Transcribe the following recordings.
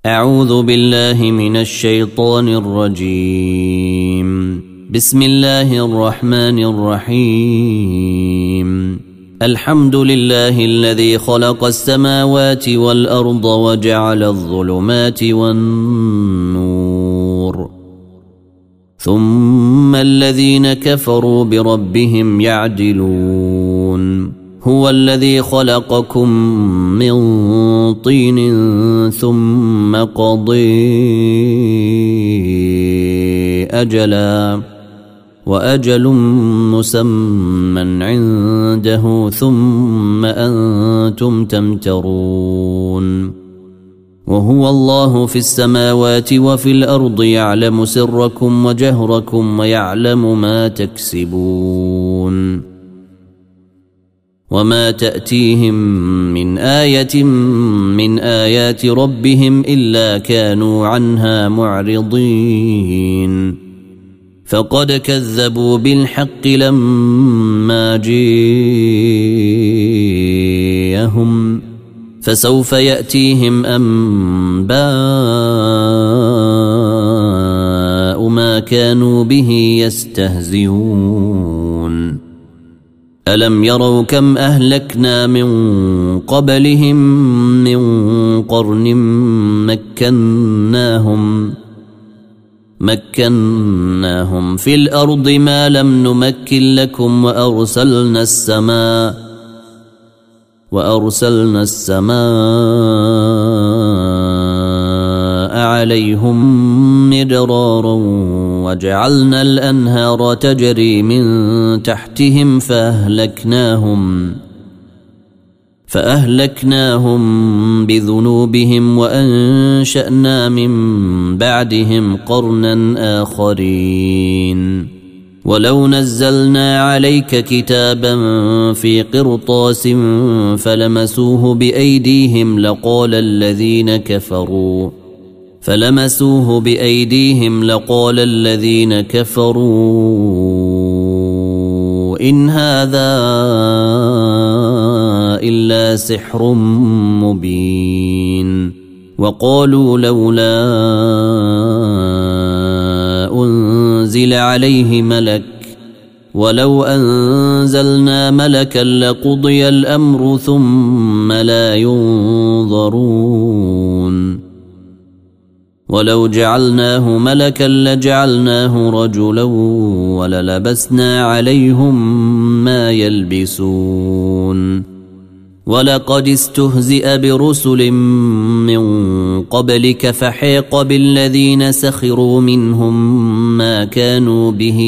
أعوذ بالله من الشيطان الرجيم. بسم الله الرحمن الرحيم. الحمد لله الذي خلق السماوات والأرض وجعل الظلمات والنور، ثم الذين كفروا بربهم يعدلون. هو الذي خلقكم من طين ثم قضي أجلا وأجل مسمى عنده ثم أنتم تمترون. وهو الله في السماوات وفي الأرض يعلم سركم وجهركم ويعلم ما تكسبون. وما تأتيهم من آية من آيات ربهم إلا كانوا عنها معرضين. فقد كذبوا بالحق لما جاءهم، فسوف يأتيهم أنباء ما كانوا به يستهزئون. ألم يروا كم أهلكنا من قبلهم من قرن مكناهم في الأرض ما لم نمكن لكم، وأرسلنا السماء عليهم مدرارا وجعلنا الأنهار تجري من تحتهم فأهلكناهم بذنوبهم وأنشأنا من بعدهم قرنا آخرين. ولو نزلنا عليك كتابا في قرطاس فلمسوه بأيديهم لقال الذين كفروا إن هذا إلا سحر مبين. وقالوا لولا أنزل عليه ملك، ولو أنزلنا ملكا لقضي الأمر ثم لا ينظرون. ولو جعلناه ملكا لجعلناه رجلا وللبسنا عليهم ما يلبسون. ولقد استهزئ برسل من قبلك فحيق بالذين سخروا منهم ما كانوا به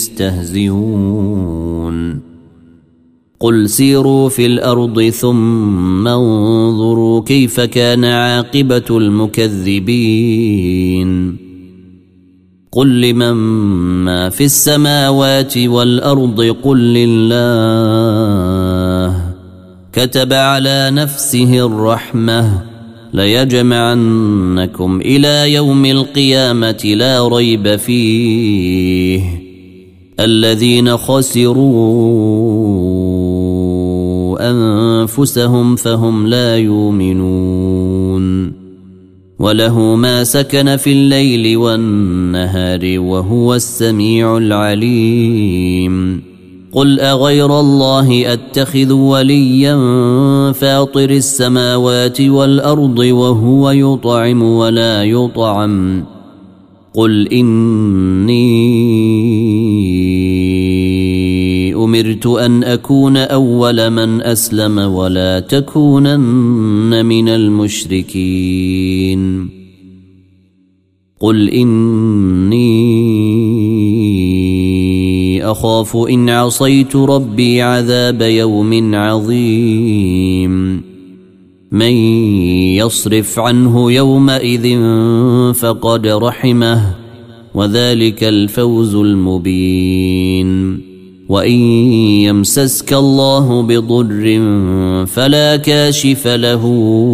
يستهزئون. قل سيروا في الأرض ثم انظروا كيف كان عاقبة المكذبين. قل لمن ما في السماوات والأرض قل لله. كتب على نفسه الرحمة ليجمعنكم إلى يوم القيامة لا ريب فيه. الذين خسروا أنفسهم فهم لا يؤمنون. وله ما سكن في الليل والنهار وهو السميع العليم. قل أغير الله أتخذ وليا فاطر السماوات والأرض وهو يطعم ولا يطعم. قل إني أمرت أن أكون أول من أسلم ولا تكونن من المشركين. قل إني أخاف إن عصيت ربي عذاب يوم عظيم. من يصرف عنه يومئذ فقد رحمه وذلك الفوز المبين. وإن يمسسك الله بضر فلا كاشف له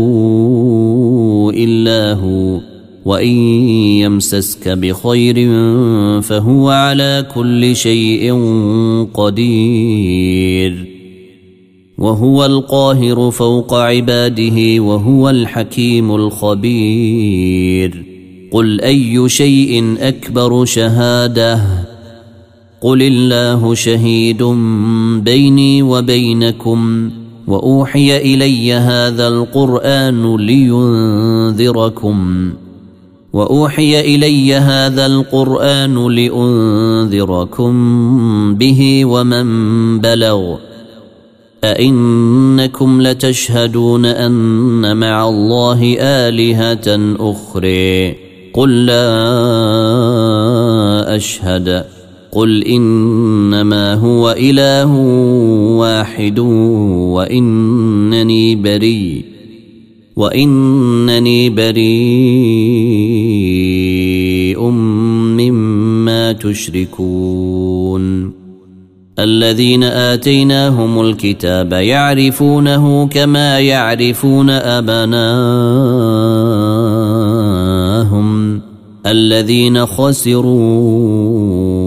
إلا هو، وإن يمسسك بخير فهو على كل شيء قدير. وهو القاهر فوق عباده وهو الحكيم الخبير قل أي شيء أكبر شهادة قل الله شهيد بيني وبينكم وأوحي إلي هذا القرآن لأنذركم به ومن بلغ أئنكم لتشهدون أن مع الله آلهة أخرى قل لا أشهد قل إنما هو إله واحد وإنني بريء مما تشركون الذين آتيناهم الكتاب يعرفونه كما يعرفون أبناءهم الذين خسروا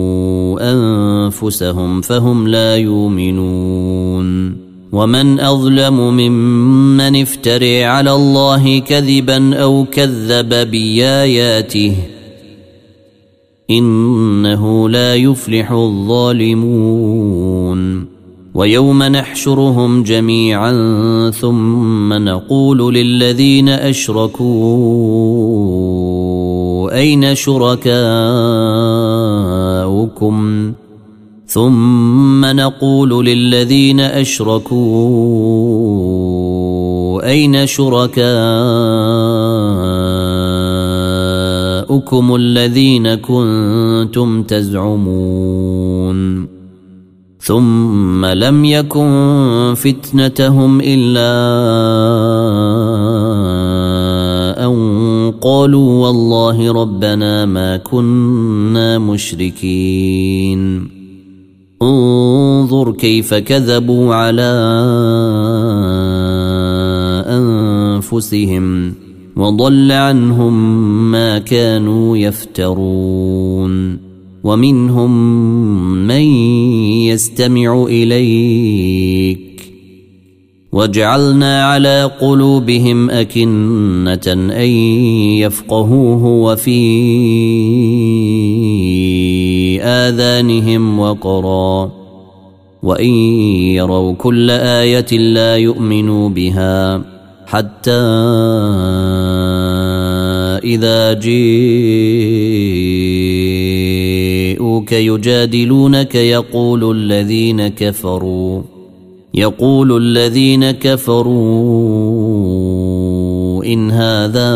أنفسهم فهم لا يؤمنون ومن أظلم ممن افترى على الله كذبا أو كذب بآياته إنه لا يفلح الظالمون ويوم نحشرهم جميعا ثم نقول للذين أشركوا أين شركاؤكم الذين كنتم تزعمون ثم لم يكن فتنتهم إلا أن قالوا والله ربنا ما كنا مشركين انظر كيف كذبوا على أنفسهم وضل عنهم ما كانوا يفترون ومنهم من يستمع إليك وجعلنا على قلوبهم أكنة أن يفقهوه وفي آذانهم وقرا وإن يروا كل آية لا يؤمنوا بها حتى إذا جاءوك يجادلونك يقول الذين كفروا إن هذا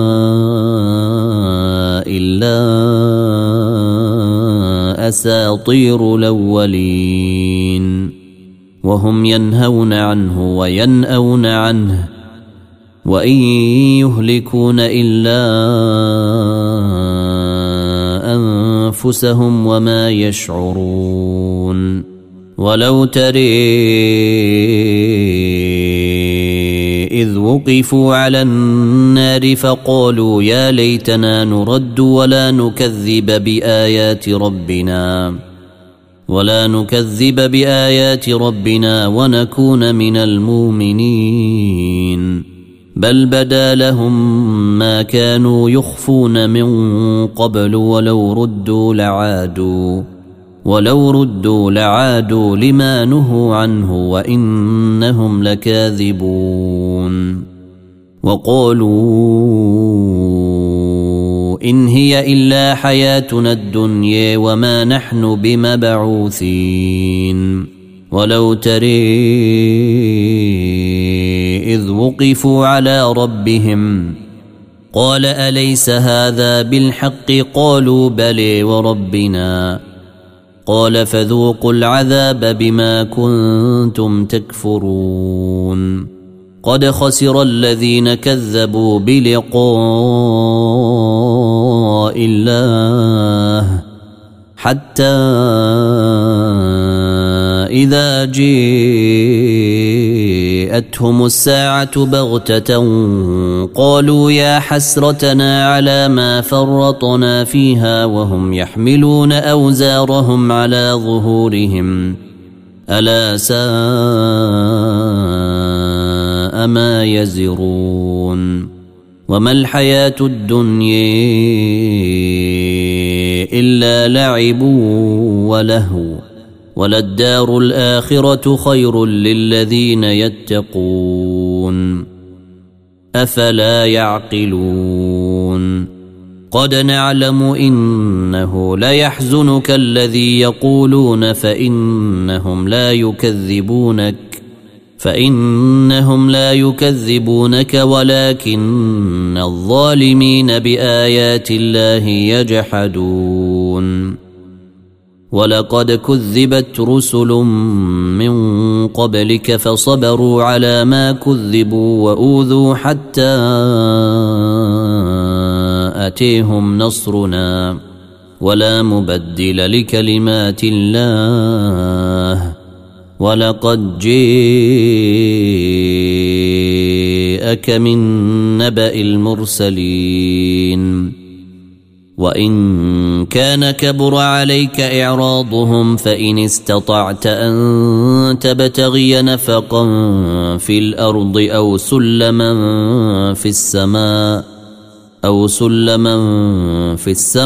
إلا أساطير الأولين وهم ينهون عنه وينأون عنه وإن يهلكون إلا أنفسهم وما يشعرون ولو ترى إذ وقفوا على النار فقالوا يا ليتنا نرد ولا نكذب بآيات ربنا ونكون من المؤمنين بل بدا لهم ما كانوا يخفون من قبل ولو ردوا لعادوا لما نهوا عنه وإنهم لكاذبون وقالوا إن هي إلا حياتنا الدنيا وما نحن بمبعوثين ولو ترى إذ وقفوا على ربهم قال أليس هذا بالحق قالوا بلى وربنا قال فذوقوا العذاب بما كنتم تكفرون قد خسر الذين كذبوا بلقاء الله حتى إذا جاءتهم الساعة بغتة قالوا يا حسرتنا على ما فرطنا فيها وهم يحملون أوزارهم على ظهورهم ألا ساء ما يزرون وما الحياة الدنيا إلا لعب ولهو وللدار الآخرة خير للذين يتقون أفلا يعقلون قد نعلم إنه ليحزنك الذي يقولون فإنهم لا يكذبونك ولكن الظالمين بآيات الله يجحدون ولقد كذبت رسل من قبلك فصبروا على ما كذبوا وأوذوا حتى أتيهم نصرنا ولا مبدل لكلمات الله ولقد جاءك من نبأ المرسلين وإن كان كبر عليك إعراضهم فإن استطعت أن تبتغي نفقا في الأرض أو سلما في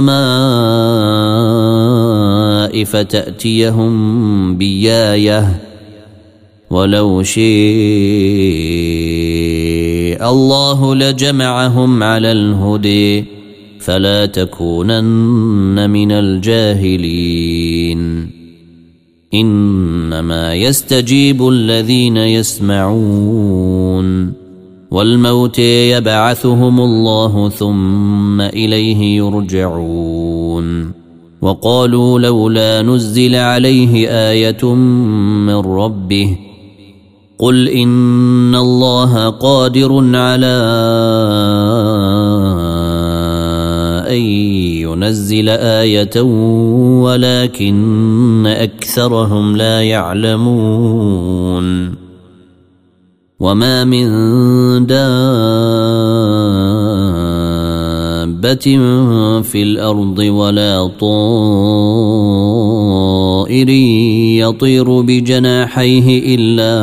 السماء فتأتيهم بآية ولو شاء الله لجمعهم على الهدى فلا تكونن من الجاهلين إنما يستجيب الذين يسمعون والموتى يبعثهم الله ثم إليه يرجعون وقالوا لولا نزل عليه آية من ربه قل إن الله قادر على أن ينزل آية ولكن أكثرهم لا يعلمون وما من دابة في الأرض ولا طائر يطير بجناحيه إلا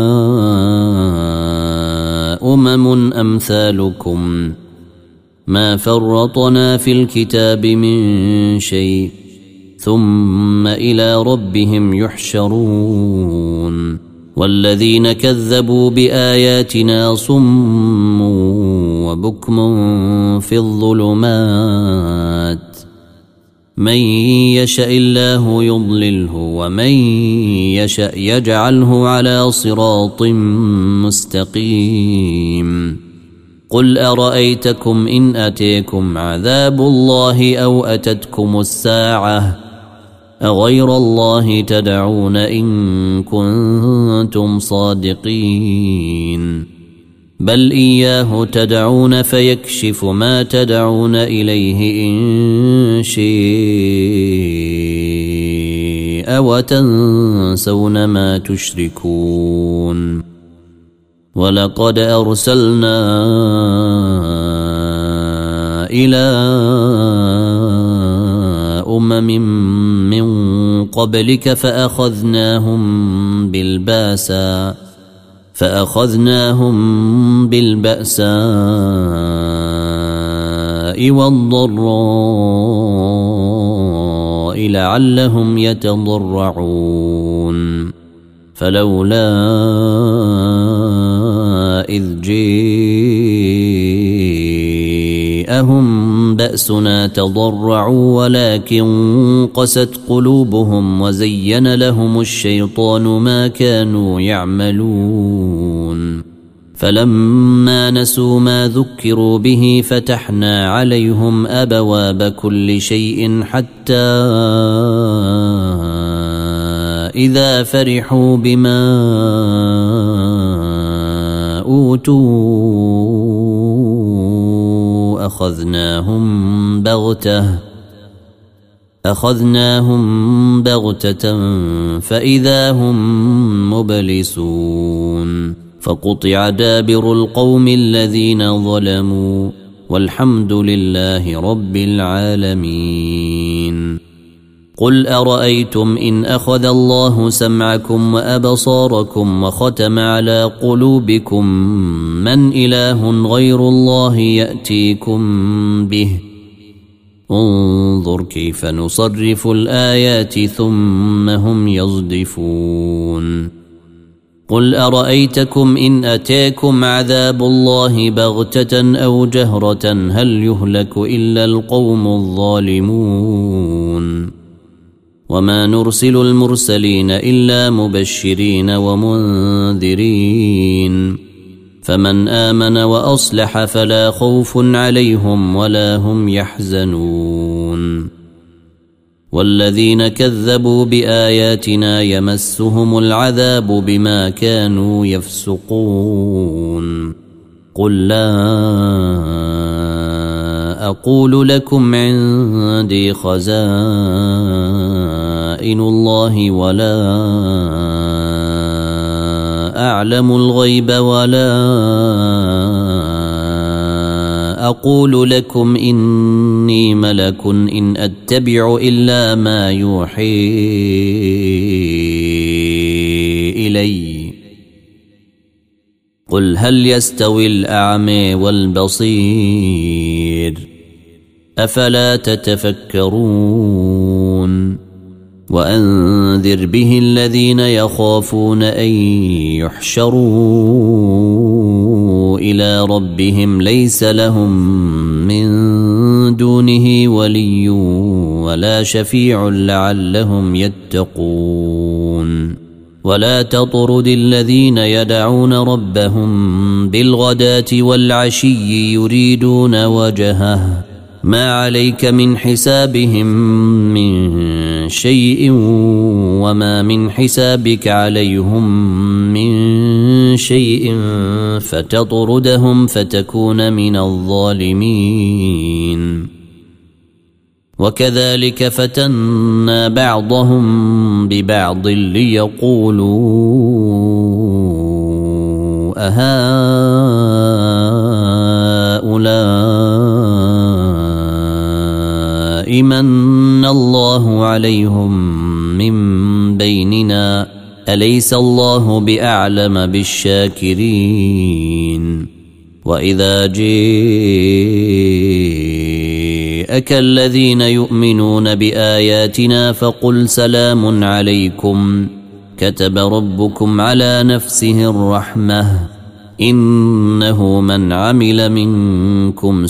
أمم أمثالكم ما فرطنا في الكتاب من شيء ثم إلى ربهم يحشرون والذين كذبوا بآياتنا صم وبكم في الظلمات من يشاء الله يضلله ومن يشاء يجعله على صراط مستقيم قل أرأيتكم إن أتيكم عذاب الله أو أتتكم الساعة أغير الله تدعون إن كنتم صادقين بل إياه تدعون فيكشف ما تدعون إليه إن شاء وتنسون ما تشركون ولقد أرسلنا إلى أمم من قبلك فأخذناهم بالبأساء والضراء لعلهم يتضرعون فلولا إذ جاءهم بأسنا تضرعوا ولكن قست قلوبهم وزين لهم الشيطان ما كانوا يعملون فلما نسوا ما ذكروا به فتحنا عليهم أبواب كل شيء حتى إذا فرحوا بما أوتوا أخذناهم بغتة فإذا هم مبلسون فقطع دابر القوم الذين ظلموا والحمد لله رب العالمين قل أرأيتم إن أخذ الله سمعكم وأبصاركم وختم على قلوبكم من إله غير الله يأتيكم به انظر كيف نصرف الآيات ثم هم يصدفون قل أرأيتكم إن أتاكم عذاب الله بغتة أو جهرة هل يهلك إلا القوم الظالمون وما نرسل المرسلين إلا مبشرين ومنذرين فمن آمن وأصلح فلا خوف عليهم ولا هم يحزنون والذين كذبوا بآياتنا يمسهم العذاب بما كانوا يفسقون قل لا أقول لكم عندي خزائن الله ولا أعلم الغيب ولا أقول لكم إني ملك إن أتبع إلا ما يوحي إلي قل هل يستوي الأعمى والبصير أفلا تتفكرون وأنذر به الذين يخافون أن يحشروا إلى ربهم ليس لهم من دونه ولي ولا شفيع لعلهم يتقون ولا تطرد الذين يدعون ربهم بالغداة والعشي يريدون وجهه ما عليك من حسابهم من شيء وما من حسابك عليهم من شيء فتطردهم فتكون من الظالمين وكذلك فتنا بعضهم ببعض ليقولوا أهؤلاء من الله عليهم من بيننا أليس الله بأعلم بالشاكرين وإذا جاءك الذين يؤمنون بآياتنا فقل سلام عليكم كتب ربكم على نفسه الرحمة إنه من عمل منكم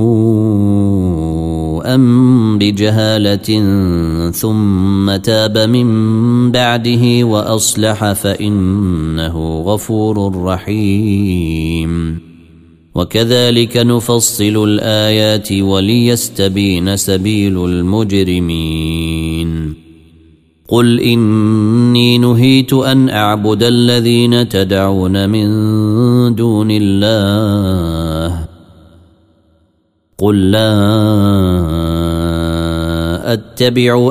سوءا بجهالة ثم تاب من بعده وأصلح فإنه غفور رحيم وكذلك نفصل الآيات وليستبين سبيل المجرمين قل إني نهيت أن أعبد الذين تدعون من دون الله قل لا أتبع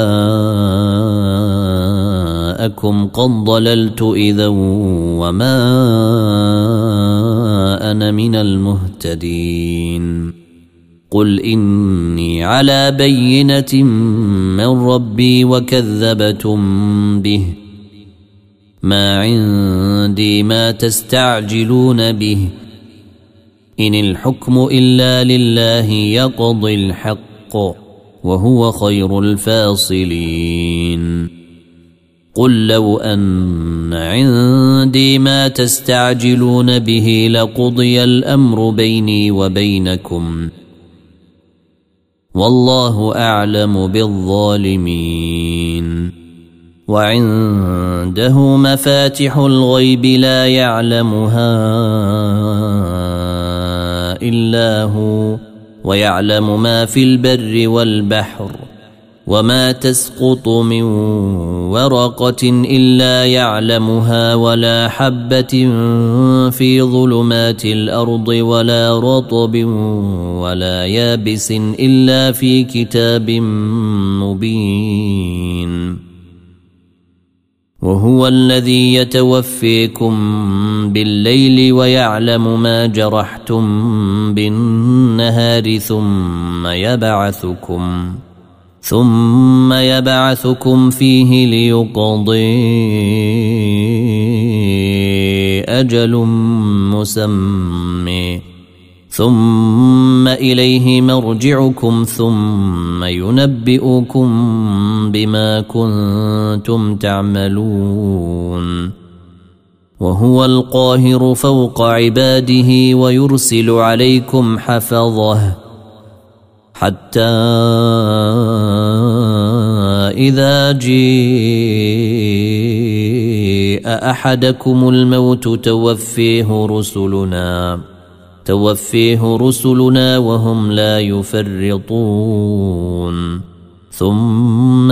أهواءكم قد ضللت إذا وما أنا من المهتدين قل إني على بينة من ربي وكذبتم به ما عندي ما تستعجلون به إن الحكم إلا لله يقضي الحق وهو خير الفاصلين قل لو أن عندي ما تستعجلون به لقضي الأمر بيني وبينكم والله أعلم بالظالمين وعنده مفاتح الغيب لا يعلمها إلا هو ويعلم ما في البر والبحر وما تسقط من ورقة إلا يعلمها ولا حبة في ظلمات الأرض ولا رطب ولا يابس إلا في كتاب مبين وهو الذي يتوفيكم بالليل ويعلم ما جرحتم بالنهار ثم ثم يبعثكم فيه ليقضي أجل مسمى ثم إليه مرجعكم ثم ينبئكم بما كنتم تعملون وهو القاهر فوق عباده ويرسل عليكم حفظه حتى إذا جاء أحدكم الموت توفيه رسلنا وهم لا يفرطون ثم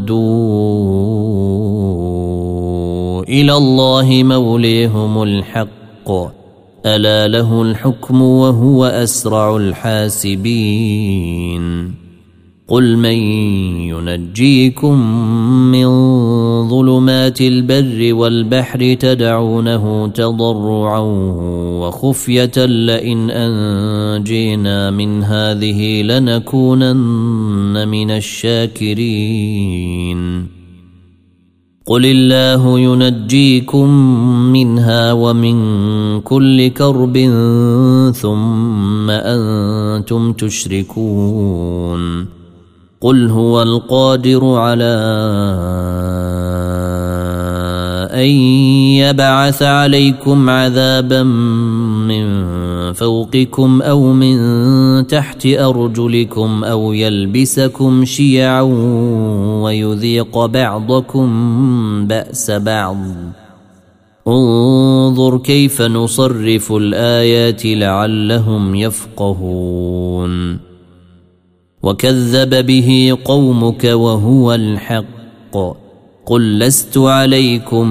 ردوا إلى الله موليهم الحق ألا له الحكم وهو أسرع الحاسبين قل من ينجيكم من ظلمات البر والبحر تدعونه تضرعا وخفية لئن أنجينا من هذه لنكونن من الشاكرين قل الله ينجيكم منها ومن كل كرب ثم أنتم تشركون قل هو القادر على أن يبعث عليكم عذابا من فوقكم أو من تحت أرجلكم أو يلبسكم شيعا ويذيق بعضكم بأس بعض انظر كيف نصرف الآيات لعلهم يفقهون وكذب به قومك وهو الحق قل لست عليكم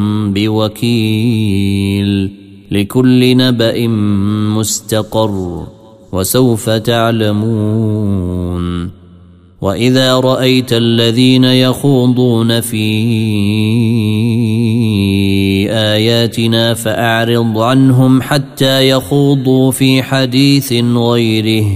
بوكيل لكل نبأ مستقر وسوف تعلمون وإذا رأيت الذين يخوضون في آياتنا فأعرض عنهم حتى يخوضوا في حديث غيره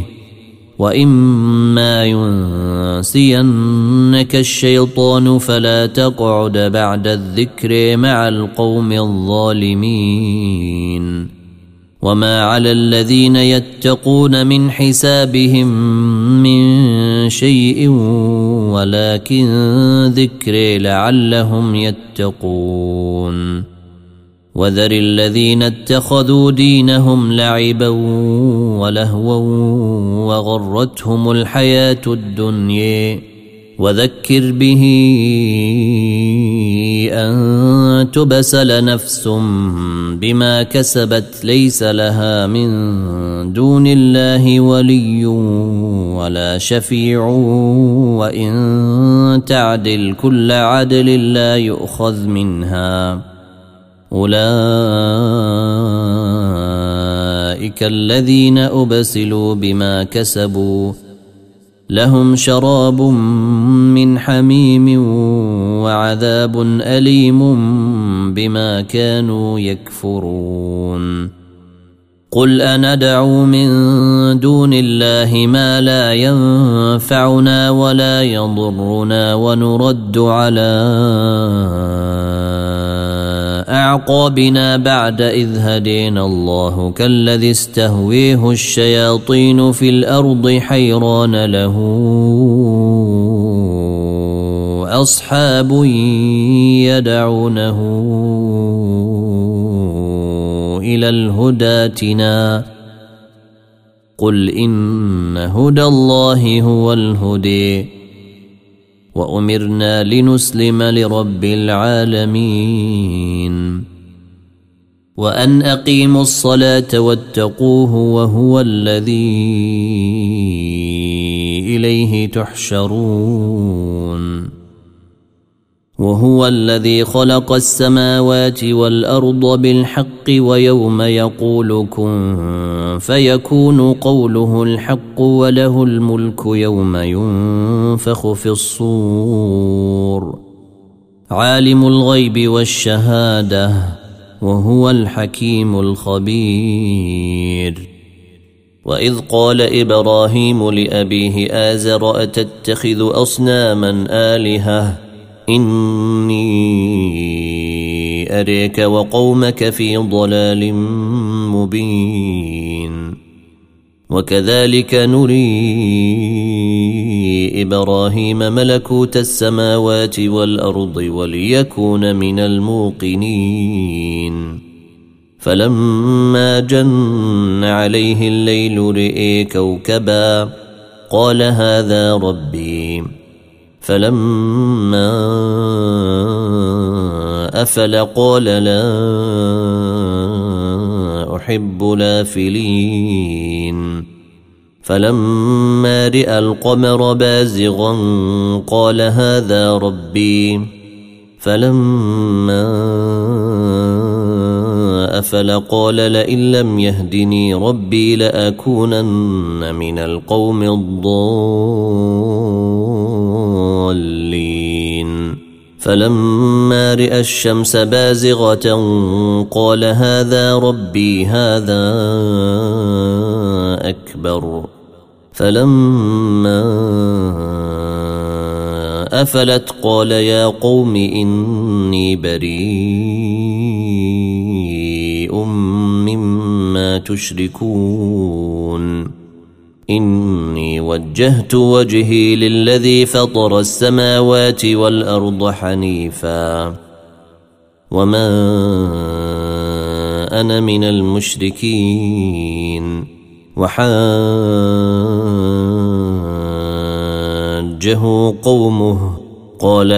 وإما ينسينك الشيطان فلا تقعد بعد الذكر مع القوم الظالمين وما على الذين يتقون من حسابهم من شيء ولكن ذكر لعلهم يتقون وذر الذين اتخذوا دينهم لعبا ولهوا وغرتهم الحياة الدنيا وذكر به أن تبسل نفس بما كسبت ليس لها من دون الله ولي ولا شفيع وإن تعدل كل عدل لا يؤخذ منها أولئك الذين أبسلوا بما كسبوا لهم شراب من حميم وعذاب أليم بما كانوا يكفرون قل أندعو من دون الله ما لا ينفعنا ولا يضرنا ونرد على أعقابنا بعد إذ هدينا الله كالذي استهويه الشياطين في الأرض حيران له أصحاب يدعونه إلى الهدى ائتنا قل إن هدى الله هو الهدي وأمرنا لنسلم لرب العالمين وأن أقيموا الصلاة واتقوه وهو الذي إليه تحشرون وهو الذي خلق السماوات والأرض بالحق ويوم يقول كن فيكون قوله الحق وله الملك يوم ينفخ في الصور عالم الغيب والشهادة وهو الحكيم الخبير وإذ قال إبراهيم لأبيه آزر أتتخذ أصناما آلهة إني أريك وقومك في ضلال مبين وكذلك نري إبراهيم ملكوت السماوات والأرض وليكون من الموقنين فلما جن عليه الليل رئي كوكبا قال هذا ربي فلما أفل قال لا أحب الآفلين فلما رأى القمر بازغا قال هذا ربي فلما أفل قال لئن لم يهدني ربي لأكونن من القوم الضالين فلما رأى الشمس بازغة قال هذا ربي هذا أكبر فلما أفلت قال يا قوم إني بريء مما تشركون إني وجهت وجهي للذي فطر السماوات والأرض حنيفا وما أنا من المشركين وحاجه قومه قال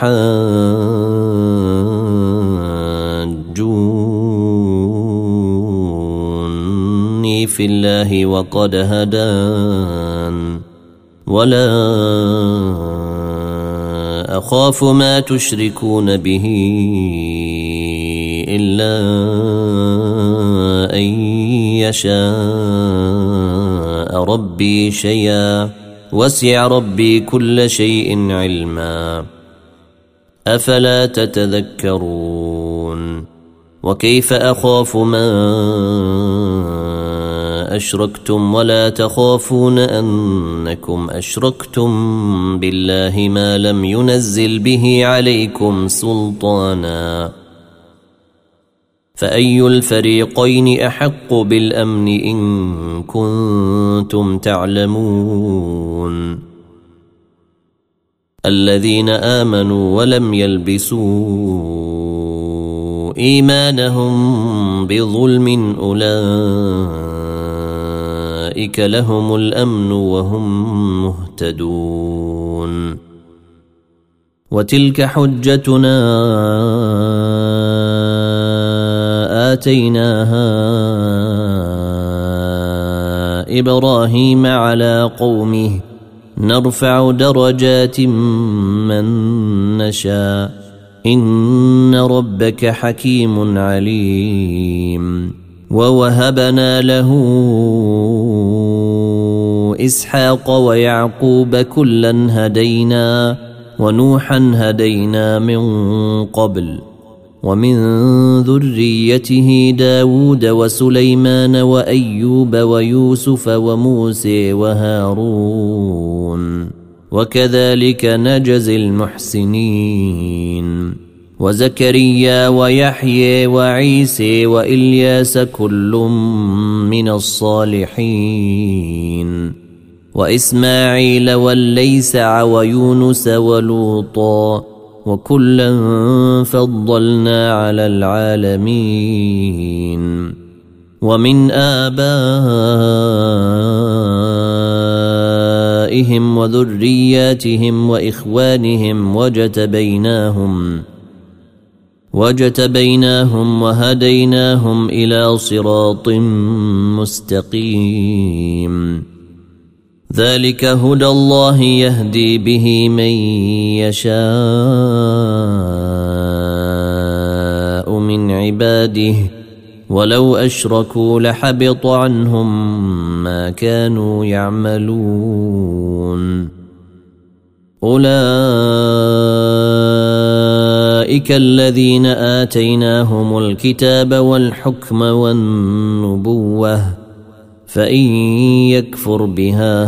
أتحاجوني في الله وقد هدان ولا أخاف ما تشركون به إلا أن يشاء ربي شيئا وسع ربي كل شيء علما أفلا تتذكرون وكيف أخاف ما أشركتم ولا تخافون أنكم أشركتم بالله ما لم ينزل به عليكم سلطانا فأي الفريقين أحق بالأمن إن كنتم تعلمون الذين آمنوا ولم يلبسوا إيمانهم بظلم أولئك لهم الأمن وهم مهتدون وتلك حجتنا آتيناها إبراهيم على قومه نرفع درجات من نشاء إن ربك حكيم عليم ووهبنا له إسحاق ويعقوب كلا هدينا ونوحا هدينا من قبل ومن ذريته داود وسليمان وأيوب ويوسف وموسى وهارون وكذلك نجزي المحسنين وزكريا ويحيى وعيسى وإلياس كل من الصالحين وإسماعيل والليسع ويونس ولوطا وكلا فضلنا على العالمين ومن آبائهم وذرياتهم وإخوانهم وجتبيناهم وهديناهم إلى صراط مستقيم ذلك هدى الله يهدي به من يشاء من عباده ولو أشركوا لحبط عنهم ما كانوا يعملون أولئك الذين آتيناهم الكتاب والحكم والنبوة فإن يكفر بها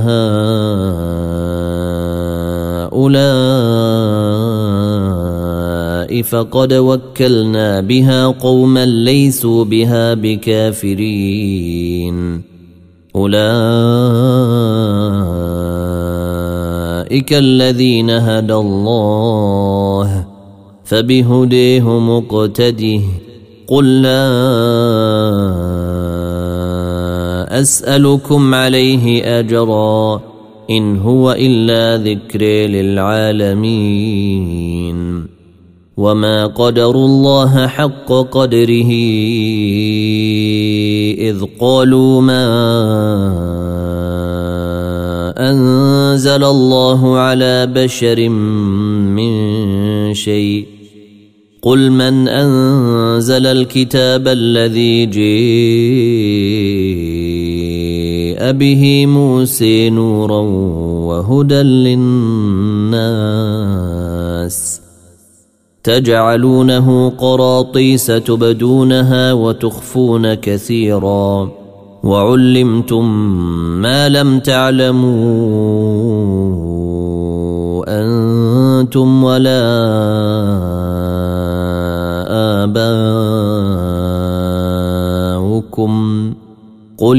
هؤلاء فقد وكلنا بها قوما ليسوا بها بكافرين أولئك الذين هدى الله فبهديه مقتده قل لا أسألكم عليه أجرا إن هو إلا ذكر للعالمين وما قدروا الله حق قدره إذ قالوا ما أنزل الله على بشر من شيء قل من أنزل الكتاب الذي جاء به موسى نورا وهدى للناس تجعلونه قراطيس تبدونها وتخفون كثيرا وعلمتم ما لم تعلموا أنتم ولا آباؤكم قل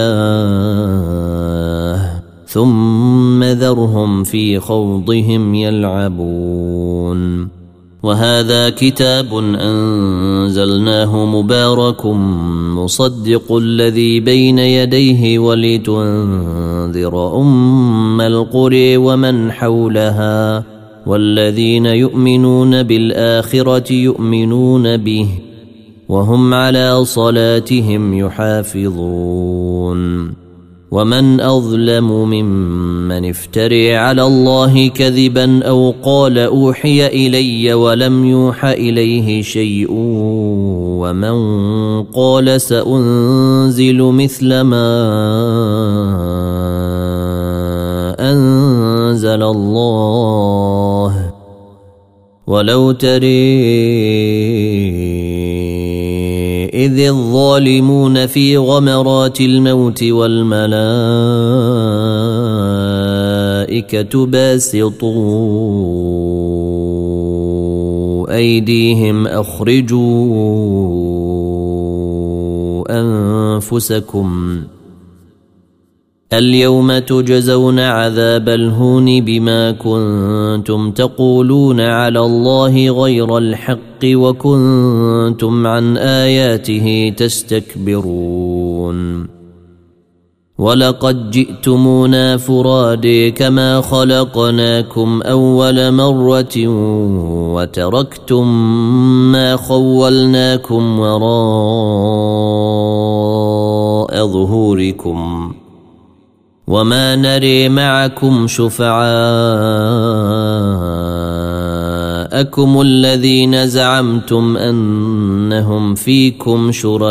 الله ثم ذرهم في خوضهم يلعبون وهذا كتاب أنزلناه مبارك مصدق الذي بين يديه ولتنذر أم القرى ومن حولها والذين يؤمنون بالآخرة يؤمنون به وهم على صلاتهم يحافظون ومن أظلم ممن افتري على الله كذبا أو قال أوحي إلي ولم يوح إليه شيء ومن قال سأنزل مثل ما أنزل الله ولو تري إذ الظالمون في غمرات الموت والملائكة باسطوا أيديهم أخرجوا أنفسكم اليوم تجزون عذاب الهون بما كنتم تقولون على الله غير الحق وكنتم عن آياته تستكبرون ولقد جئتمونا فرادى كما خلقناكم أول مرة وتركتم ما خولناكم وراء ظهوركم وما نري معكم شفعاءكم الذين زعمتم أنهم فيكم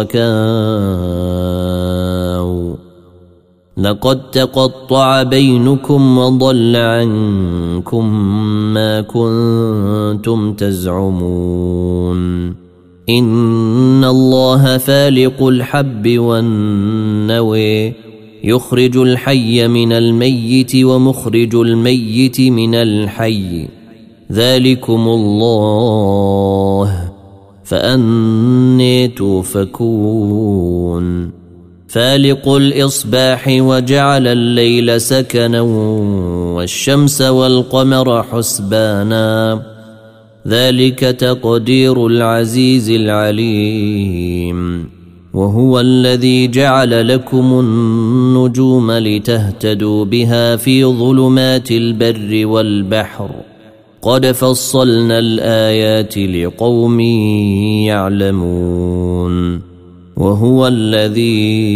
شركاء لقد تقطع بينكم وضل عنكم ما كنتم تزعمون إن الله فالق الحب والنوى يخرج الحي من الميت ومخرج الميت من الحي ذلكم الله فأني توفكون فالق الإصباح وجعل الليل سكنا والشمس والقمر حسبانا ذلك تقدير العزيز العليم وهو الذي جعل لكم النجوم لتهتدوا بها في ظلمات البر والبحر قد فصلنا الآيات لقوم يعلمون وهو الذي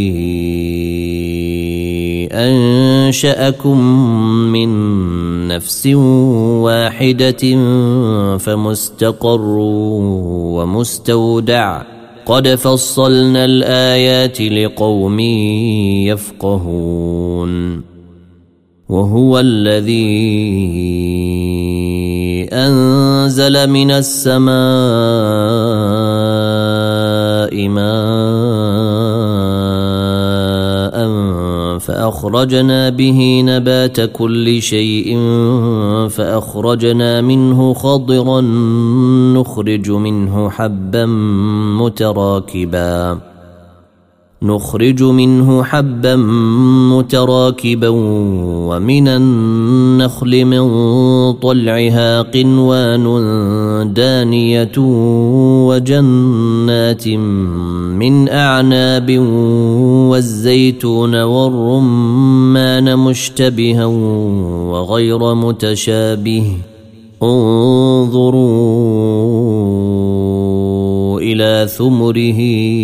أنشأكم من نفس واحدة فمستقر ومستودع قد فصلنا الآيات لقوم يفقهون وهو الذي أنزل من السماء ماء فأخرجنا به نبات كل شيء فأخرجنا منه خضرا نخرج منه حبا متراكبا ومن النخل من طلعها قنوان دانية وجنات من أعناب والزيتون والرمان مشتبها وغير متشابه انظروا إلى ثمره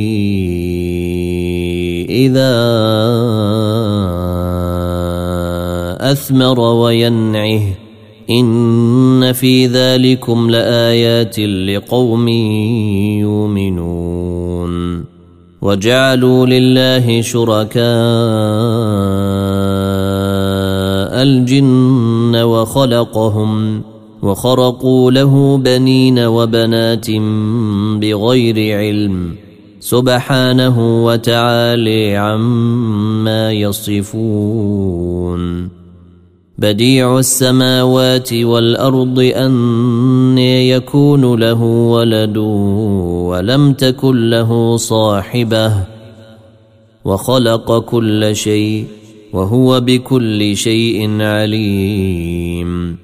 إذا أثمر وينعه إن في ذلكم لآيات لقوم يؤمنون وجعلوا لله شركاء الجن وخرقوا له بنين وبنات بغير علم سبحانه وتعالى عما يصفون بديع السماوات والأرض أنى يكون له ولد ولم تكن له صاحبة وخلق كل شيء وهو بكل شيء عليم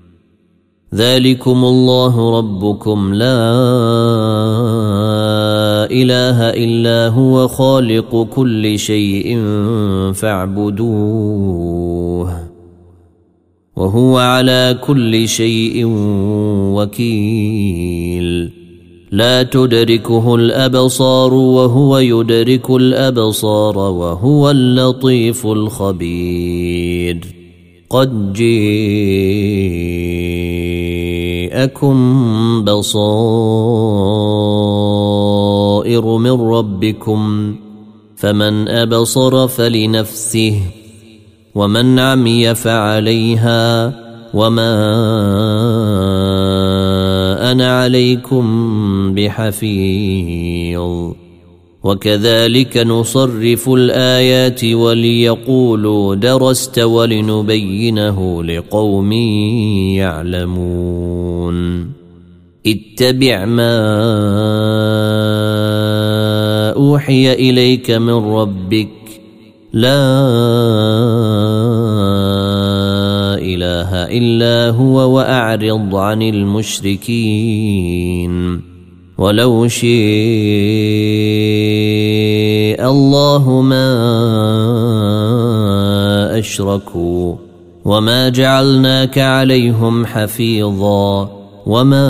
ذلكم الله ربكم لا إله إلا هو خالق كل شيء فاعبدوه وهو على كل شيء وكيل لا تدركه الأبصار وهو يدرك الأبصار وهو اللطيف الخبير قد جاءكم بصائر من ربكم فمن أبصر فلنفسه ومن عمي فعليها وما أنا عليكم بحفيظ وكذلك نصرف الآيات وليقولوا درست ولنبينه لقوم يعلمون اتبع ما أوحي إليك من ربك لا إله إلا هو وأعرض عن المشركين ولو شاء الله ما أشركوا وما جعلناك عليهم حفيظا وما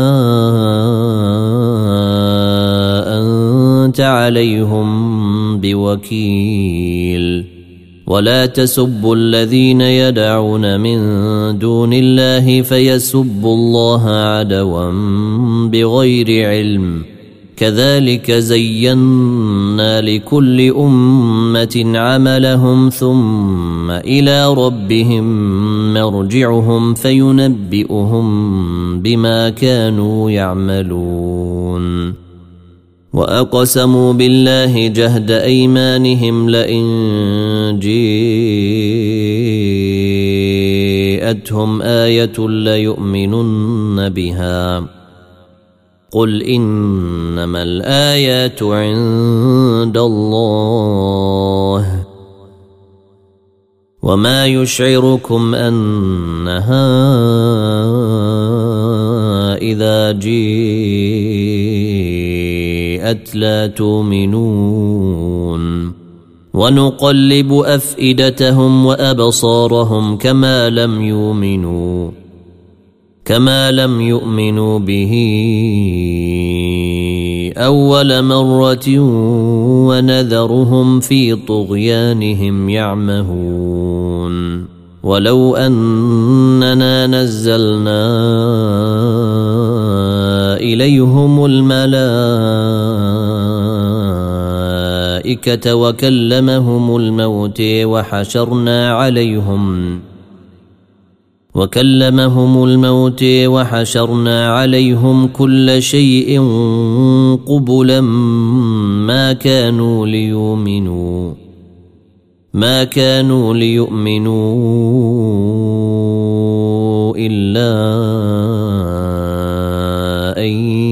أنت عليهم بوكيل ولا تسبوا الذين يدعون من دون الله فيسبوا الله عدوا بغير علم كذلك زينا لكل أمة عملهم ثم إلى ربهم مرجعهم فينبئهم بما كانوا يعملون وأقسموا بالله جهد أيمانهم لئن جاءتهم آية ليؤمنن بها قل إنما الآيات عند الله وما يشعركم أنها إذا جاءت لا تؤمنون ونقلب أفئدتهم وأبصارهم كما لم يؤمنوا به أول مرة ونذرهم في طغيانهم يعمهون ولو أننا نزلنا إليهم الملائكة وكلمهم الموت وحشرنا عليهم كل شيء قبلا ما كانوا ليؤمنوا ما كانوا ليؤمنوا إلا أن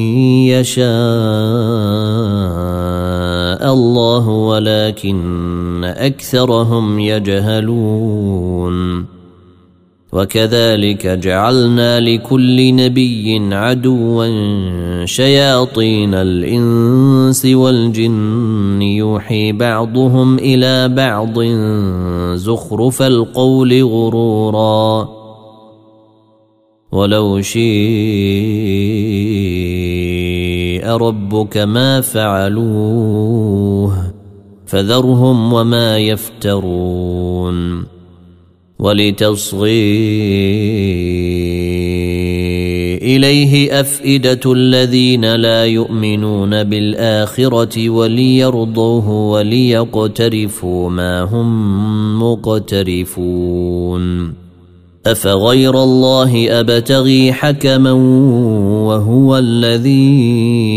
يشاء الله ولكن أكثرهم يجهلون وكذلك جعلنا لكل نبي عدوا شياطين الإنس والجن يوحي بعضهم إلى بعض زخرف القول غرورا ولو شيء ربك ما فعلوه فذرهم وما يفترون ولتصغي إليه أفئدة الذين لا يؤمنون بالآخرة وليرضوه وليقترفوا ما هم مقترفون أفغير الله أبتغي حكما وهو الذي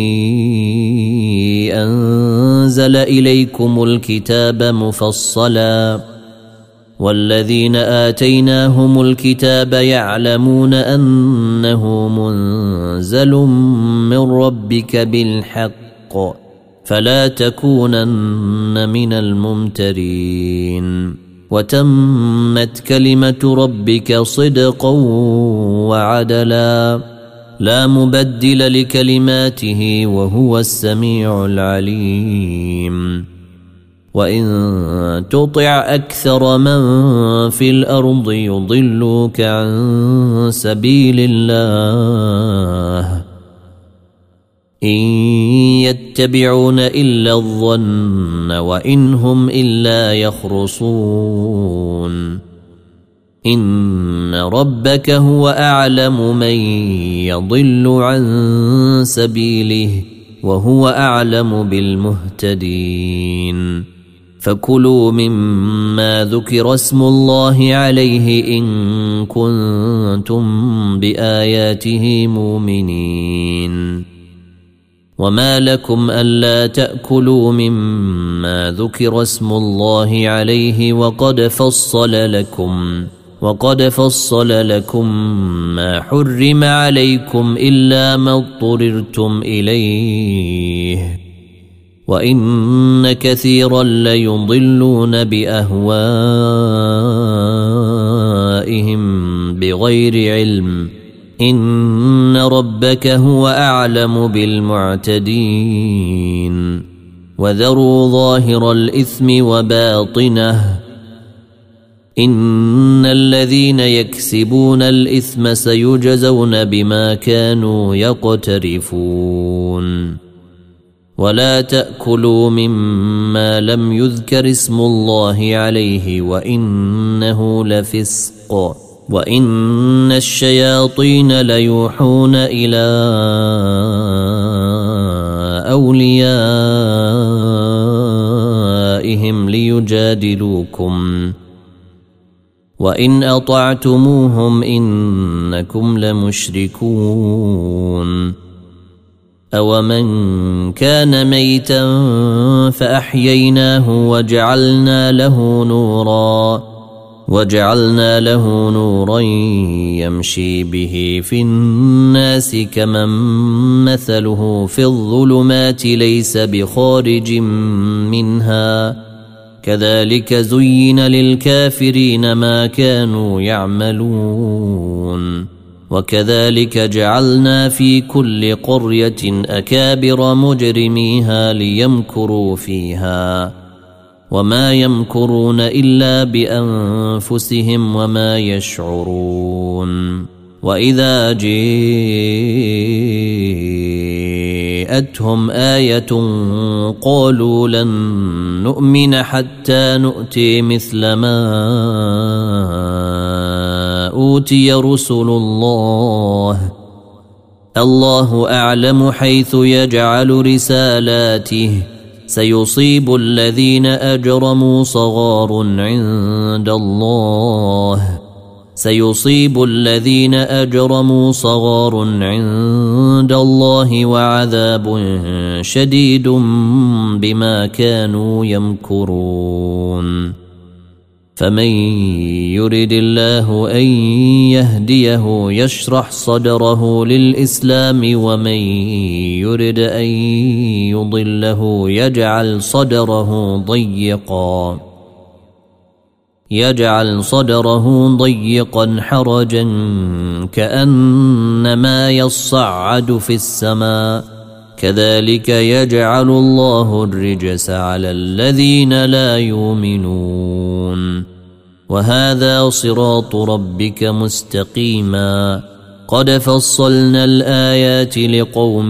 أنزل إليكم الكتاب مفصلا والذين آتيناهم الكتاب يعلمون أنه منزل من ربك بالحق فلا تكونن من الممترين وتمت كلمة ربك صدقا وعدلا لا مبدل لكلماته وهو السميع العليم وإن تطع أكثر من في الأرض يضلوك عن سبيل الله إن يتبعون إلا الظن وإن هم إلا يخرصون إن ربك هو أعلم من يضل عن سبيله وهو أعلم بالمهتدين فكلوا مما ذكر اسم الله عليه إن كنتم بآياته مؤمنين وما لكم ألا تأكلوا مما ذكر اسم الله عليه وقد فصل لكم ما حرم عليكم إلا ما اضطررتم إليه وإن كثيرا ليضلون بأهوائهم بغير علم إن ربك هو أعلم بالمعتدين وذروا ظاهر الإثم وباطنه إن الذين يكسبون الإثم سيجزون بما كانوا يقترفون ولا تأكلوا مما لم يذكر اسم الله عليه وإنه لفسق وإن الشياطين ليوحون إلى أوليائهم ليجادلوكم وإن أطعتموهم إنكم لمشركون أومن كان ميتا فأحييناه وجعلنا له نورا يمشي به في الناس كمن مثله في الظلمات ليس بخارج منها كذلك زين للكافرين ما كانوا يعملون وكذلك جعلنا في كل قرية أكابر مجرميها ليمكروا فيها وما يمكرون إلا بأنفسهم وما يشعرون وإذا جاءتهم آية قالوا لن نؤمن حتى نؤتي مثل ما أوتي رسل الله أعلم حيث يجعل رسالاته سيصيب الذين أجرموا صغار عند الله وعذاب شديد بما كانوا يمكرون فمن يرد الله أن يهديه يشرح صدره للإسلام ومن يرد أن يضله يجعل صدره ضيقا حرجا كأنما يصعد في السماء كذلك يجعل الله الرجس على الذين لا يؤمنون وهذا صراط ربك مستقيما قد فصلنا الآيات لقوم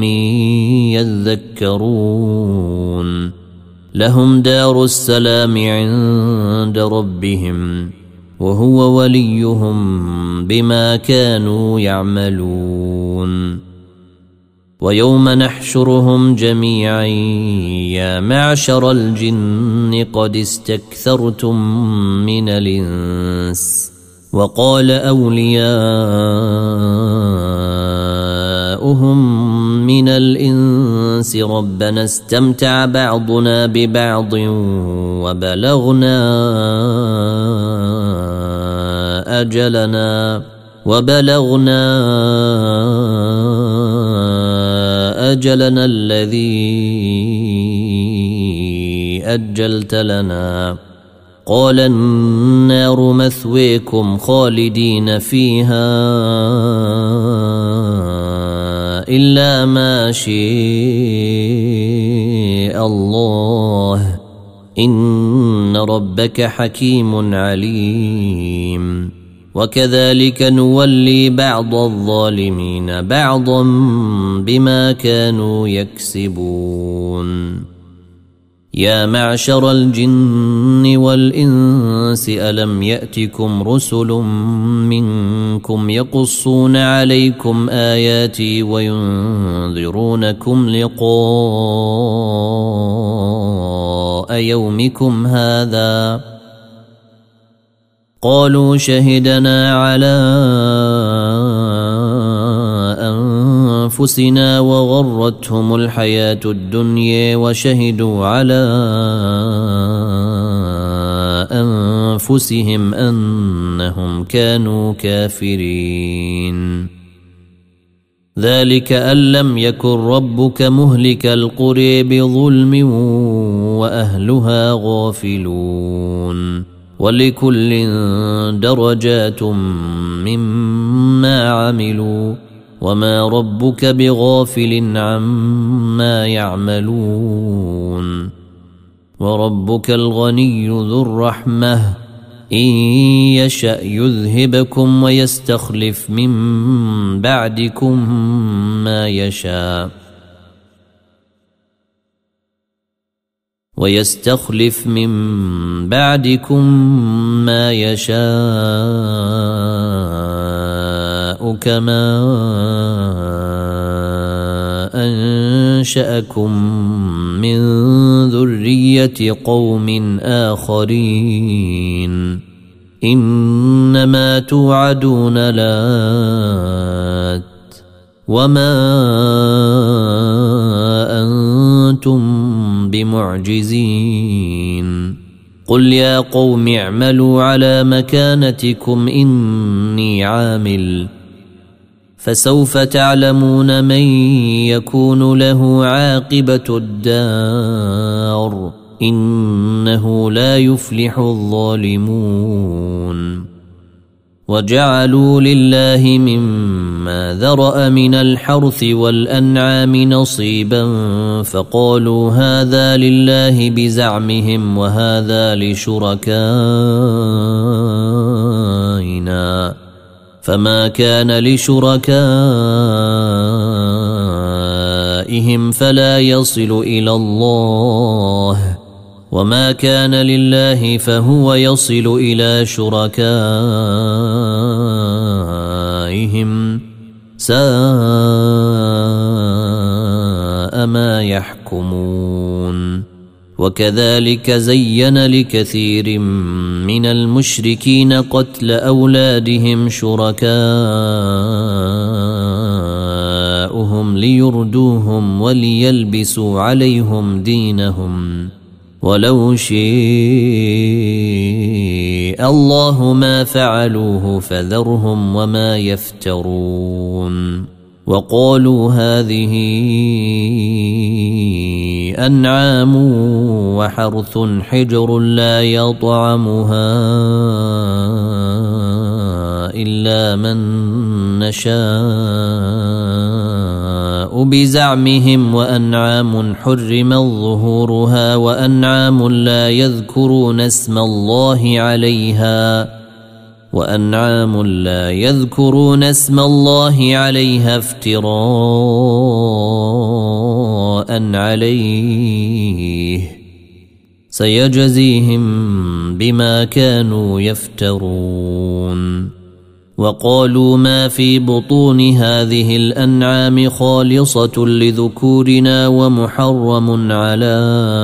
يذكرون لهم دار السلام عند ربهم وهو وليهم بما كانوا يعملون ويوم نحشرهم جميعا يا معشر الجن قد استكثرتم من الإنس وقال أولياؤهم من الإنس ربنا استمتع بعضنا ببعض وبلغنا أجلنا الذي أجلت لنا قال النار مثويكم خالدين فيها إلا ما شاء الله إن ربك حكيم عليم وكذلك نولي بعض الظالمين بعضا بما كانوا يكسبون يا معشر الجن والإنس ألم يأتكم رسل منكم يقصون عليكم آياتي وينذرونكم لقاء يومكم هذا قالوا شهدنا على أنفسنا وغرتهم الحياة الدنيا وشهدوا على أنفسهم أنهم كانوا كافرين ذلك أن لم يكن ربك مهلك القرى بظلم وأهلها غافلون ولكل درجات مما عملوا وما ربك بغافل عما يعملون وربك الغني ذو الرحمة إن يشأ يذهبكم ويستخلف من بعدكم ما يشاء كما أنشأكم من ذرية قوم آخرين إنما توعدون لآت وما أنتم بمعجزين قل يا قوم اعملوا على مكانتكم إني عامل فسوف تعلمون من يكون له عاقبة الدار إنه لا يفلح الظالمون وجعلوا لله مما ذرأ من الحرث والأنعام نصيبا فقالوا هذا لله بزعمهم وهذا لشركائنا فما كان لشركائهم فلا يصل إلى الله وما كان لله فهو يصل إلى شركائهم ساء ما يحكمون وكذلك زين لكثير من المشركين قتل أولادهم شركاؤهم ليردوهم وليلبسوا عليهم دينهم ولو شاء الله ما فعلوه فذرهم وما يفترون وقالوا هذه أنعام وحرث حجر لا يطعمها إلا من نشاء بزعمهم وأنعام حرم ظهورها وأنعام لا يذكرون اسم الله عليها افتراء عليه سيجزيهم بما كانوا يفترون وقالوا ما في بطون هذه الأنعام خالصة لذكورنا ومحرم على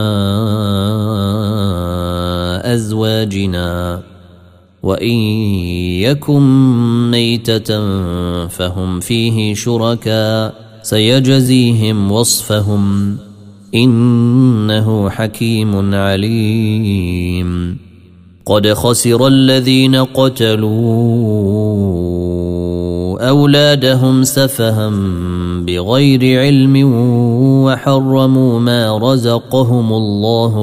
أزواجنا وإن يكن ميتة فهم فيه شركاء سيجزيهم وصفهم إنه حكيم عليم قد خسر الذين قتلوا أولادهم سفها بغير علم وحرموا ما رزقهم الله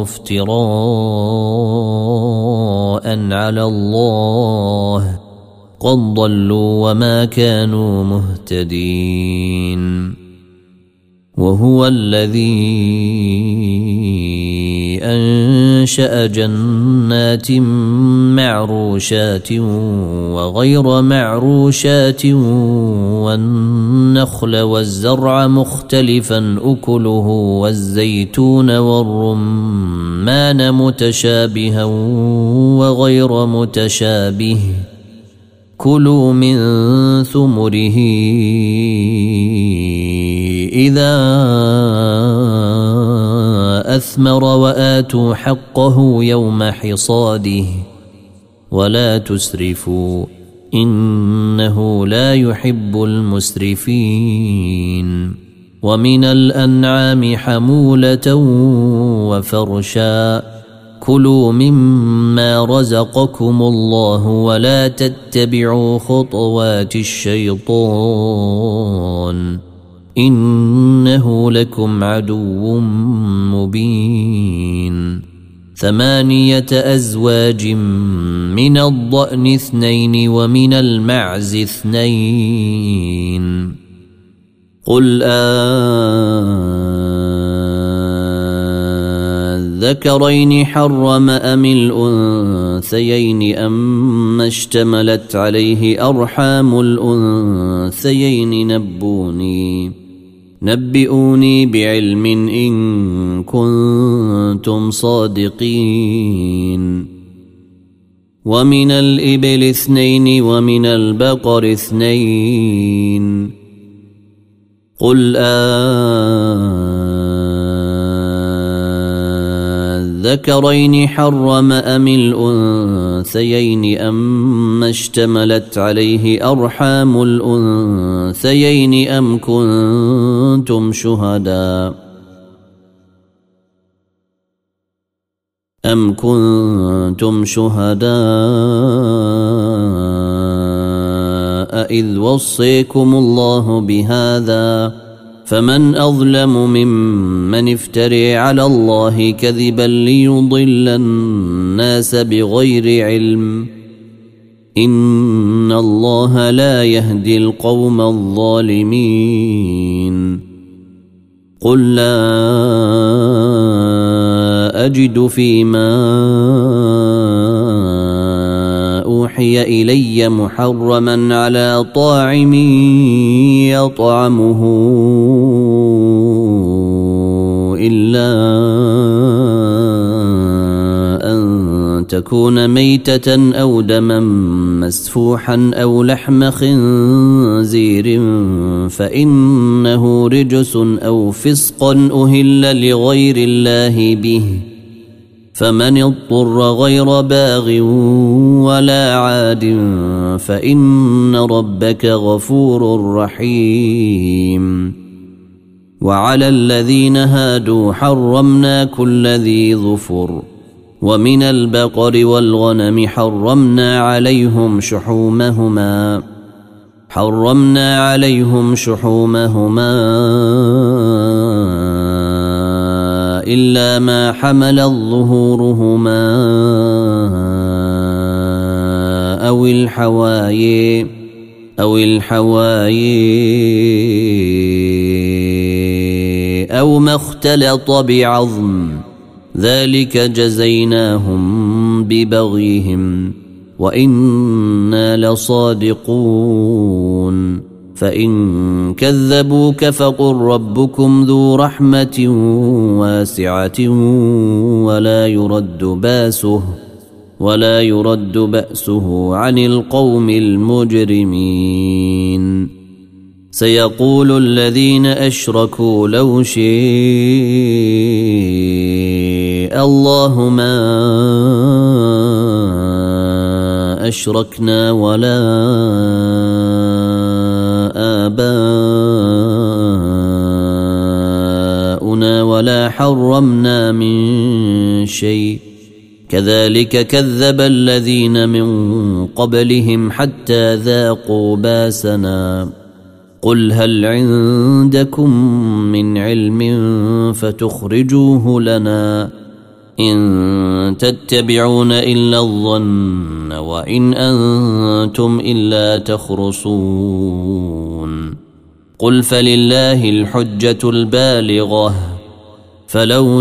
افتراء على الله قد ضلوا وما كانوا مهتدين وهو الذي أنشأ جنات معروشات وغير معروشات والنخل والزرع مختلفا أكله والزيتون والرمان متشابها وغير متشابه كلوا من ثمره إذا أثمر وآتوا حقه يوم حصاده ولا تسرفوا إنه لا يحب المسرفين ومن الأنعام حمولة وفرشا كلوا مما رزقكم الله ولا تتبعوا خطوات الشيطان إنه لكم عدو مبين 8 أزواج من الضأن 2 ومن المعز 2 قل الذكرين حرم أم الأنثيين أما اشتملت عليه أرحام الأنثيين نبئوني بعلم إن كنتم صادقين ومن الإبل 2 ومن البقر 2 قل الذكرين حرم أم الأنثيين أما اشتملت عليه أرحام الأنثيين أم كنتم شهداء إذ وصيكم الله بهذا فمن أظلم ممن افتري على الله كذبا ليضل الناس بغير علم إن الله لا يهدي القوم الظالمين قل لا أجد فيما أوحي إلي محرما على طاعم يطعمه إلا أن تكون ميتة أو دما مسفوحا أو لحم خنزير فإنه رجس أو فسقا أهل لغير الله به فمن اضطر غير باغ ولا عاد فإن ربك غفور رحيم وعلى الذين هادوا حرمنا كل ذي ظفر ومن البقر والغنم حرمنا عليهم شحومهما إلا ما حملت ظهورهما أو الحوايي أو ما اختلط بعظم ذلك جزيناهم ببغيهم وإنا لصادقون فإن كذبوك فقل ربكم ذو رحمة واسعة ولا يرد بأسه عن القوم المجرمين سيقول الذين أشركوا لو شاء الله ما أشركنا ولا آباؤنا ولا حرمنا من شيء كذلك كذب الذين من قبلهم حتى ذاقوا باسنا قل هل عندكم من علم فتخرجوه لنا إن تتبعون إلا الظن وإن أنتم إلا تخرصون قل فلله الحجة البالغة فلو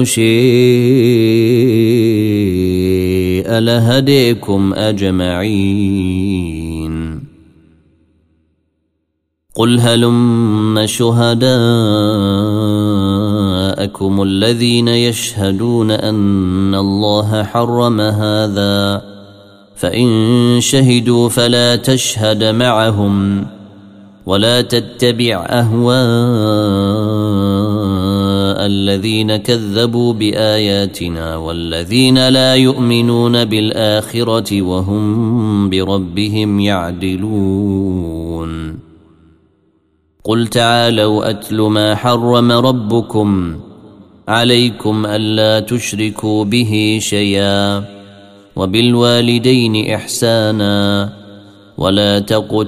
شاء لهديكم أجمعين قل هلم شهداءكم الذين يشهدون أن الله حرم هذا فإن شهدوا فلا تشهد معهم ولا تتبع أهواء الذين كذبوا بآياتنا والذين لا يؤمنون بالآخرة وهم بربهم يعدلون قل تعالوا أتل ما حرم ربكم عليكم ألا تشركوا به شيئا وبالوالدين إحسانا ولا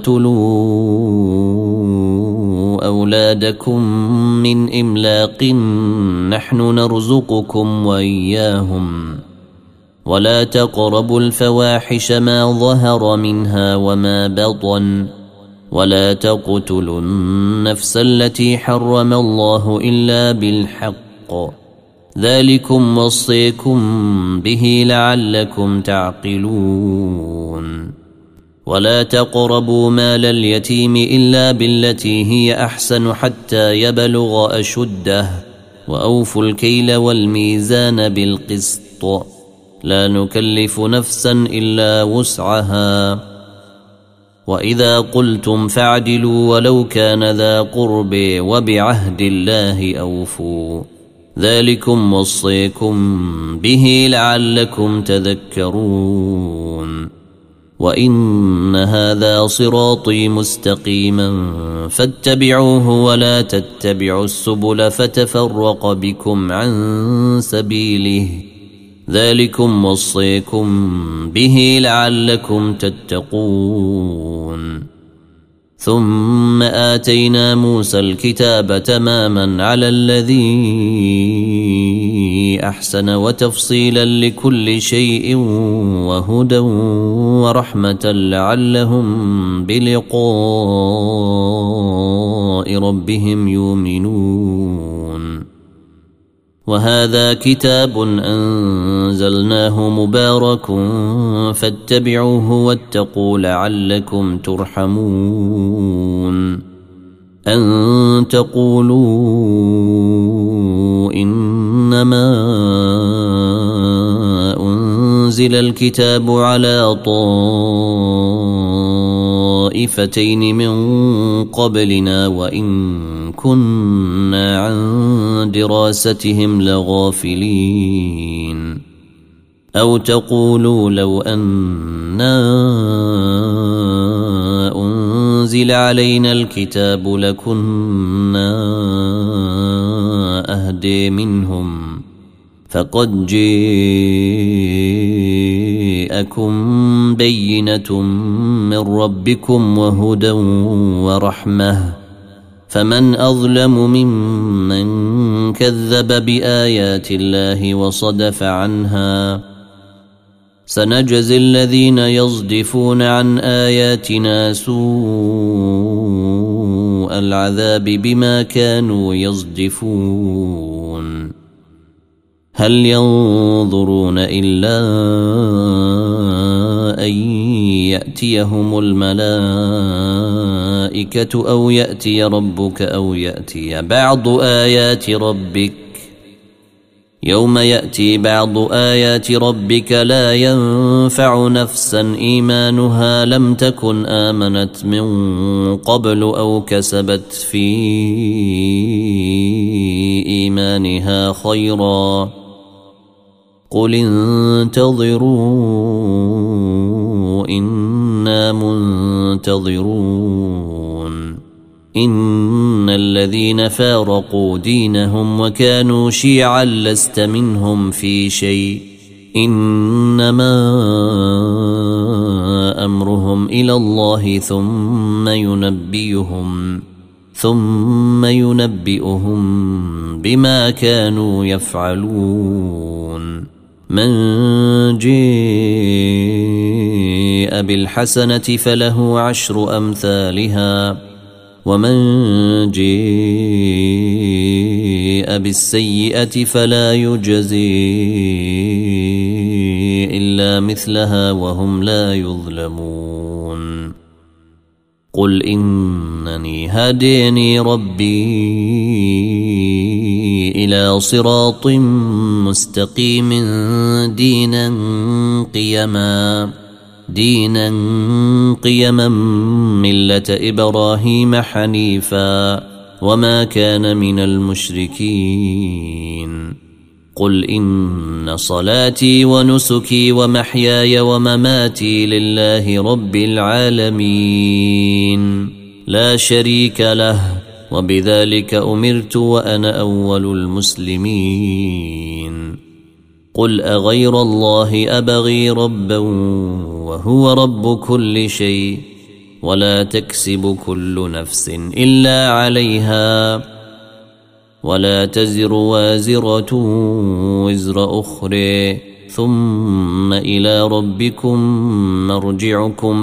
تقتلوا أولادكم من إملاق نحن نرزقكم وإياهم ولا تقربوا الفواحش ما ظهر منها وما بطن ولا تقتلوا النفس التي حرم الله إلا بالحق ذلكم وصيكم به لعلكم تعقلون ولا تقربوا مال اليتيم إلا بالتي هي أحسن حتى يبلغ أشده وأوفوا الكيل والميزان بالقسط لا نكلف نفسا إلا وسعها وإذا قلتم فاعدلوا ولو كان ذا قرب وبعهد الله أوفوا ذلكم وصيكم به لعلكم تذكرون وإن هذا صراطي مستقيما فاتبعوه ولا تتبعوا السبل فتفرق بكم عن سبيله ذلكم وصيكم به لعلكم تتقون ثم آتينا موسى الكتاب تماما على الذي أحسن وتفصيلا لكل شيء وهدى ورحمة لعلهم بلقاء ربهم يؤمنون وهذا كتاب أنزلناه مبارك فاتبعوه واتقوا لعلكم ترحمون أن تقولوا إنما أنزل الكتاب على طائفتين من قبلنا وإن كنا عن دراستهم لغافلين أو تقولوا لو أنا أنزل علينا الكتاب لكنا أهدي منهم فقد جاءكم بينة من ربكم وهدى ورحمة فمن أظلم ممن كذب بآيات الله وصدف عنها سنجزي الذين يصدفون عن آياتنا سوء العذاب بما كانوا يصدفون هل ينظرون إلا أن يأتيهم الملائكة أو يأتي ربك أو يأتي بعض آيات ربك يوم يأتي بعض آيات ربك لا ينفع نفسا إيمانها لم تكن آمنت من قبل أو كسبت في إيمانها خيرا قل انتظروا إنا منتظرون إن الذين فارقوا دينهم وكانوا شيعا لست منهم في شيء إنما أمرهم إلى الله ثم ينبئهم بما كانوا يفعلون من جاء بالحسنة فله 10 أمثالها ومن جاء بالسيئة فلا يجزي إلا مثلها وهم لا يظلمون قل إنني هداني ربي إلى صراط مستقيم دينا قيما ملة إبراهيم حنيفا وما كان من المشركين قل إن صلاتي ونسكي ومحياي ومماتي لله رب العالمين لا شريك له وبذلك أمرت وأنا أول المسلمين قل أغير الله أبغي ربا وهو رب كل شيء ولا تكسب كل نفس إلا عليها ولا تزر وازرة وزر أخرى ثم إلى ربكم مرجعكم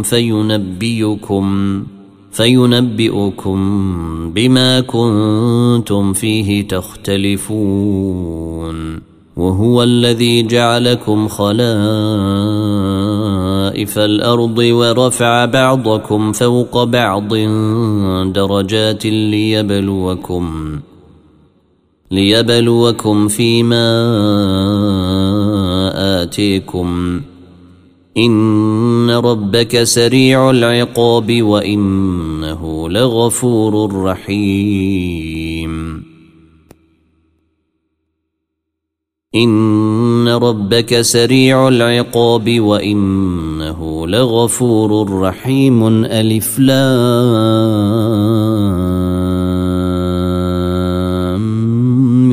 فينبئكم بما كنتم فيه تختلفون وهو الذي جعلكم خلائف الأرض ورفع بعضكم فوق بعض درجات ليبلوكم فيما آتيكم إن ربك سريع العقاب وإنه لغفور رحيم إن ربك سريع العقاب وإنه لغفور رحيم ألف لام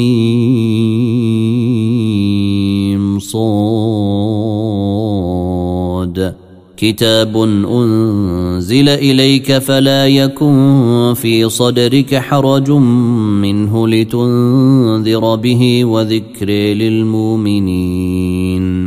ميم صاد كتاب أنزل إليك فلا يكن في صدرك حرج منه لتنذر به وذكر للمؤمنين